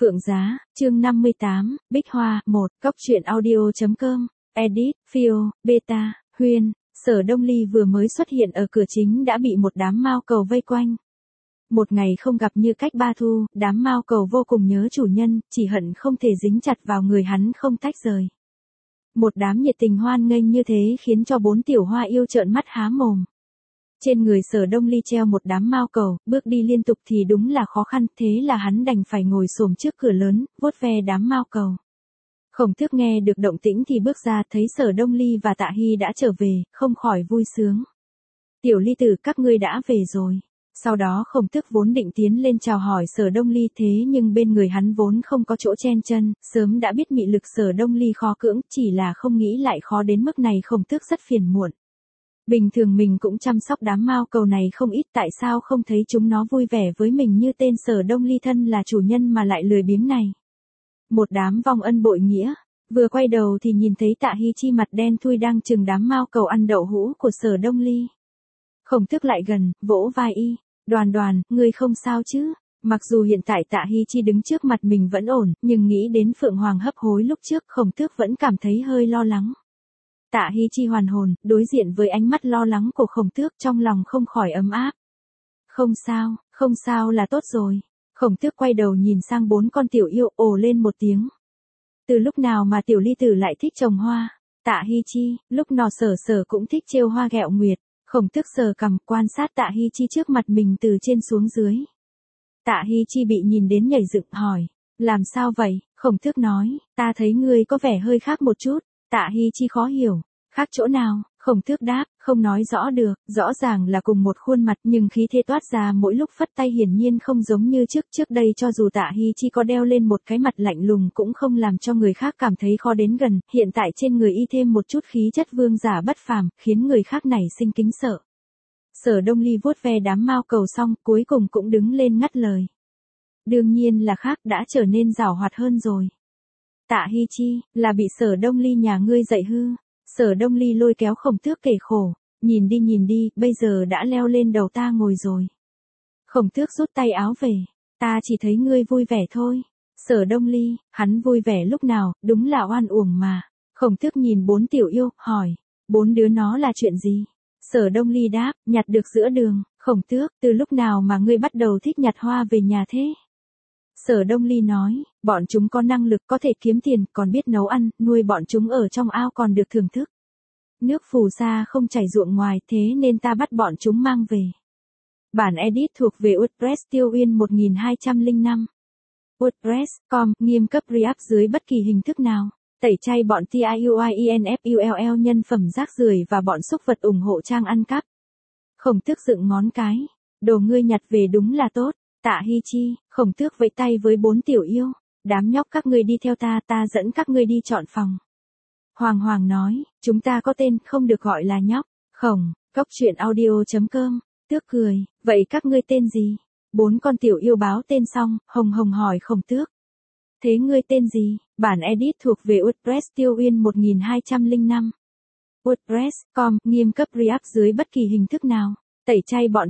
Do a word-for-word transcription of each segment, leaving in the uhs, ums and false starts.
Phượng Giá, chương năm mươi tám, Bích Hoa, một, Cóc truyện audio.com, edit, Phio, Beta, Huyên, Sở Đông Ly vừa mới xuất hiện ở cửa chính đã bị một đám mao cầu vây quanh. Một ngày không gặp như cách ba thu, đám mao cầu vô cùng nhớ chủ nhân, chỉ hận không thể dính chặt vào người hắn không tách rời. Một đám nhiệt tình hoan nghênh như thế khiến cho bốn tiểu hoa yêu trợn mắt há mồm. Trên người Sở Đông Ly treo một đám mao cầu, bước đi liên tục thì đúng là khó khăn, thế là hắn đành phải ngồi xổm trước cửa lớn, vuốt ve đám mao cầu. Khổng Tước nghe được động tĩnh thì bước ra, thấy Sở Đông Ly và Tạ Hy đã trở về, không khỏi vui sướng. Tiểu Ly tử, các ngươi đã về rồi. Sau đó Khổng Tước vốn định tiến lên chào hỏi Sở Đông Ly, thế nhưng bên người hắn vốn không có chỗ chen chân, sớm đã biết mị lực Sở Đông Ly khó cưỡng, chỉ là không nghĩ lại khó đến mức này. Khổng Tước rất phiền muộn. Bình thường mình cũng chăm sóc đám mao cầu này không ít, tại sao không thấy chúng nó vui vẻ với mình như tên Sở Đông Ly thân là chủ nhân mà lại lười biếng này. Một đám vong ân bội nghĩa, vừa quay đầu thì nhìn thấy Tạ Hy Chi mặt đen thui đang chừng đám mao cầu ăn đậu hũ của Sở Đông Ly. Khổng Tước lại gần, vỗ vai y, Đoàn Đoàn, ngươi không sao chứ? Mặc dù hiện tại Tạ Hy Chi đứng trước mặt mình vẫn ổn, nhưng nghĩ đến Phượng Hoàng hấp hối lúc trước, Khổng Tước vẫn cảm thấy hơi lo lắng. Tạ Hy Chi hoàn hồn, đối diện với ánh mắt lo lắng của Khổng Tước, trong lòng không khỏi ấm áp. Không sao, không sao là tốt rồi. Khổng Tước quay đầu nhìn sang bốn con tiểu yêu, ồ lên một tiếng. Từ lúc nào mà tiểu Ly tử lại thích trồng hoa? Tạ Hy Chi, lúc nọ Sở Sở cũng thích trêu hoa ghẹo nguyệt. Khổng Tước sờ cằm, quan sát Tạ Hy Chi trước mặt mình từ trên xuống dưới. Tạ Hy Chi bị nhìn đến nhảy dựng, hỏi, làm sao vậy? Khổng Tước nói, ta thấy ngươi có vẻ hơi khác một chút. Tạ Hy Chi khó hiểu, khác chỗ nào? Khổng Tước đáp, không nói rõ được, rõ ràng là cùng một khuôn mặt nhưng khí thế toát ra mỗi lúc phất tay hiển nhiên không giống như trước. Trước đây cho dù Tạ Hy Chi có đeo lên một cái mặt lạnh lùng cũng không làm cho người khác cảm thấy khó đến gần, hiện tại trên người y thêm một chút khí chất vương giả bất phàm, khiến người khác nảy sinh kính sợ. Sở Đông Ly vuốt ve đám mao cầu xong, cuối cùng cũng đứng lên ngắt lời. Đương nhiên là khác, đã trở nên giàu hoạt hơn rồi. Tạ Hy Chi, là bị Sở Đông Ly nhà ngươi dạy hư. Sở Đông Ly lôi kéo Khổng Tước kể khổ, nhìn đi nhìn đi, bây giờ đã leo lên đầu ta ngồi rồi. Khổng Tước rút tay áo về, ta chỉ thấy ngươi vui vẻ thôi. Sở Đông Ly, hắn vui vẻ lúc nào, đúng là oan uổng mà. Khổng Tước nhìn bốn tiểu yêu, hỏi, bốn đứa nó là chuyện gì? Sở Đông Ly đáp, nhặt được giữa đường. Khổng Tước, từ lúc nào mà ngươi bắt đầu thích nhặt hoa về nhà thế? Sở Đông Ly nói, bọn chúng có năng lực, có thể kiếm tiền, còn biết nấu ăn, nuôi bọn chúng ở trong ao còn được thưởng thức. Nước phù sa không chảy ruộng ngoài, thế nên ta bắt bọn chúng mang về. Bản edit thuộc về WordPress Tiêu Uyên một nghìn hai trăm lẻ năm. WordPress chấm com, nghiêm cấp re-up dưới bất kỳ hình thức nào. Tẩy chay bọn tiuinfull nhân phẩm rác rưởi và bọn xúc vật ủng hộ trang ăn cắp. Khổng Tước dựng ngón cái, đồ ngươi nhặt về đúng là tốt. Tạ Hy Chi, Khổng Tước vẫy tay với bốn tiểu yêu, đám nhóc các ngươi đi theo ta, ta dẫn các ngươi đi chọn phòng. Hoàng Hoàng nói, chúng ta có tên, không được gọi là nhóc. Khổng, Cóc truyện audio.com, Tước cười, vậy các ngươi tên gì? Bốn con tiểu yêu báo tên xong, Hồng Hồng hỏi Khổng Tước. Thế ngươi tên gì? Bản edit thuộc về WordPress Tiêu Uyên một nghìn hai trăm lẻ năm. WordPress chấm com, nghiêm cấp re-up dưới bất kỳ hình thức nào. Tẩy chay bọn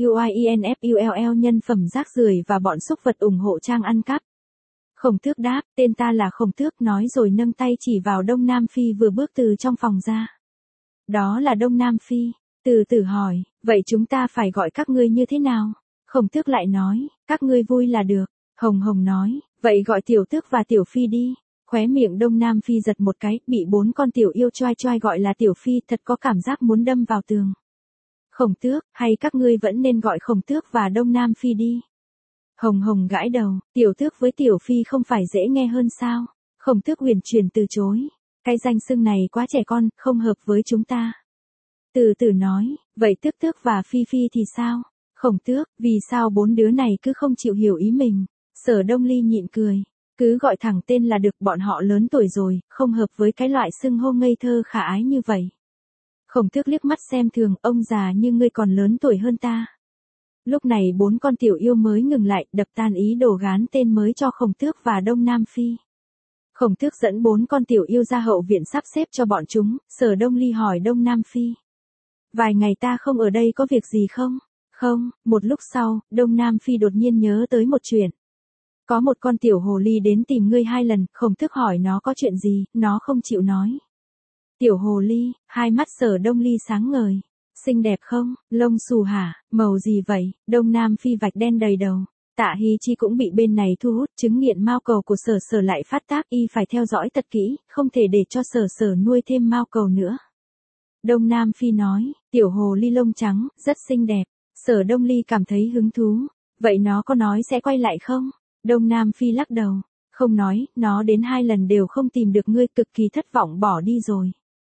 tiuinfull nhân phẩm rác rưởi và bọn xúc vật ủng hộ trang ăn cắp. Khổng Tước đáp, tên ta là Khổng Tước, nói rồi nâng tay chỉ vào Đông Nam Phi vừa bước từ trong phòng ra. Đó là Đông Nam Phi. Từ từ hỏi, vậy chúng ta phải gọi các ngươi như thế nào? Khổng Tước lại nói, các ngươi vui là được. Hồng Hồng nói, vậy gọi Tiểu Tước và Tiểu Phi đi. Khóe miệng Đông Nam Phi giật một cái, bị bốn con tiểu yêu choai choai gọi là Tiểu Phi, thật có cảm giác muốn đâm vào tường. Khổng Tước, hay các ngươi vẫn nên gọi Khổng Tước và Đông Nam Phi đi. Hồng Hồng gãi đầu, Tiểu Tước với Tiểu Phi không phải dễ nghe hơn sao? Khổng Tước huyền chuyển từ chối. Cái danh xưng này quá trẻ con, không hợp với chúng ta. Từ từ nói, vậy Tước Tước và Phi Phi thì sao? Khổng Tước, vì sao bốn đứa này cứ không chịu hiểu ý mình? Sở Đông Ly nhịn cười, cứ gọi thẳng tên là được, bọn họ lớn tuổi rồi, không hợp với cái loại xưng hô ngây thơ khả ái như vậy. Khổng Tước liếc mắt xem thường, ông già như ngươi còn lớn tuổi hơn ta. Lúc này bốn con tiểu yêu mới ngừng lại, đập tan ý đồ gán tên mới cho Khổng Tước và Đông Nam Phi. Khổng Tước dẫn bốn con tiểu yêu ra hậu viện sắp xếp cho bọn chúng. Sở Đông Ly hỏi Đông Nam Phi, vài ngày ta không ở đây có việc gì không? Không. Một lúc sau, Đông Nam Phi đột nhiên nhớ tới một chuyện. Có một con tiểu hồ ly đến tìm ngươi hai lần, Khổng Tước hỏi nó có chuyện gì, nó không chịu nói. Tiểu hồ ly, hai mắt Sở Đông Ly sáng ngời. Xinh đẹp không, lông xù hả, màu gì vậy, Đông Nam Phi vạch đen đầy đầu. Tạ Hy Chi cũng bị bên này thu hút, chứng nghiện mao cầu của Sở Sở lại phát tác, y phải theo dõi thật kỹ, không thể để cho Sở Sở nuôi thêm mao cầu nữa. Đông Nam Phi nói, tiểu hồ ly lông trắng, rất xinh đẹp. Sở Đông Ly cảm thấy hứng thú. Vậy nó có nói sẽ quay lại không? Đông Nam Phi lắc đầu. Không nói, nó đến hai lần đều không tìm được ngươi, cực kỳ thất vọng bỏ đi rồi.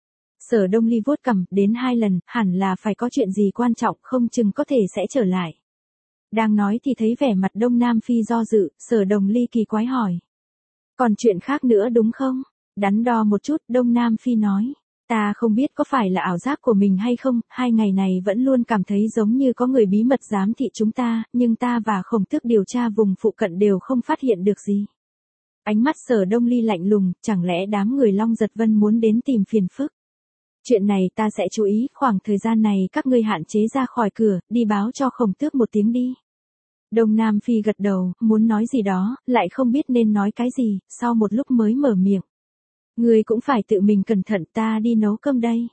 Sở Đông Ly vuốt cằm, đến hai lần, hẳn là phải có chuyện gì quan trọng, không chừng có thể sẽ trở lại. Đang nói thì thấy vẻ mặt Đông Nam Phi do dự, Sở Đông Ly kỳ quái hỏi. Còn chuyện khác nữa đúng không? Đắn đo một chút, Đông Nam Phi nói. Ta không biết có phải là ảo giác của mình hay không, hai ngày này vẫn luôn cảm thấy giống như có người bí mật giám thị chúng ta, nhưng ta và Khổng Tước điều tra vùng phụ cận đều không phát hiện được gì. Ánh mắt Sở Đông Ly lạnh lùng, chẳng lẽ đám người Long Giật Vân muốn đến tìm phiền phức? Chuyện này ta sẽ chú ý, khoảng thời gian này các ngươi hạn chế ra khỏi cửa, đi báo cho Khổng Tước một tiếng đi. Đông Nam Phi gật đầu, muốn nói gì đó, lại không biết nên nói cái gì, sau một lúc mới mở miệng. Ngươi cũng phải tự mình cẩn thận, ta đi nấu cơm đây.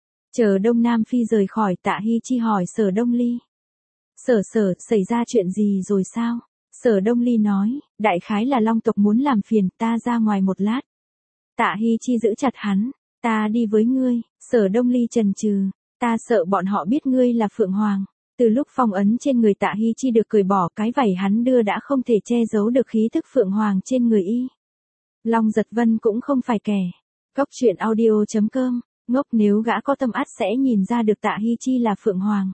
Chờ Đông Nam Phi rời khỏi, Tạ Hy Chi hỏi Sở Đông Ly. Sở Sở, xảy ra chuyện gì rồi sao? Sở Đông Ly nói, đại khái là Long tộc muốn làm phiền, ta ra ngoài một lát. Tạ Hy Chi giữ chặt hắn, ta đi với ngươi. Sở Đông Ly chần chừ, ta sợ bọn họ biết ngươi là Phượng Hoàng. Từ lúc phong ấn trên người Tạ Hy Chi được cởi bỏ, cái vảy hắn đưa đã không thể che giấu được khí thức Phượng Hoàng trên người y. Long Giật Vân cũng không phải kẻ. Cốc truyện audio chấm com, ngốc, nếu gã có tâm ắt sẽ nhìn ra được Tạ Hy Chi là Phượng Hoàng.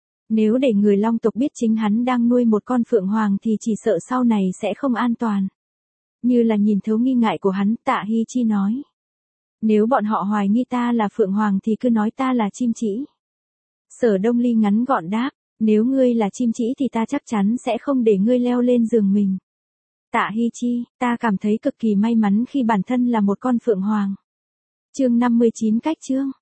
Nếu để người Long tộc biết chính hắn đang nuôi một con Phượng Hoàng thì chỉ sợ sau này sẽ không an toàn. Như là nhìn thấu nghi ngại của hắn, Tạ Hy Chi nói. Nếu bọn họ hoài nghi ta là Phượng Hoàng thì cứ nói ta là chim chỉ. Sở Đông Ly ngắn gọn đáp, nếu ngươi là chim chỉ thì ta chắc chắn sẽ không để ngươi leo lên giường mình. Tạ Hy Chi, ta cảm thấy cực kỳ may mắn khi bản thân là một con Phượng Hoàng. Chương năm mươi chín cách chương.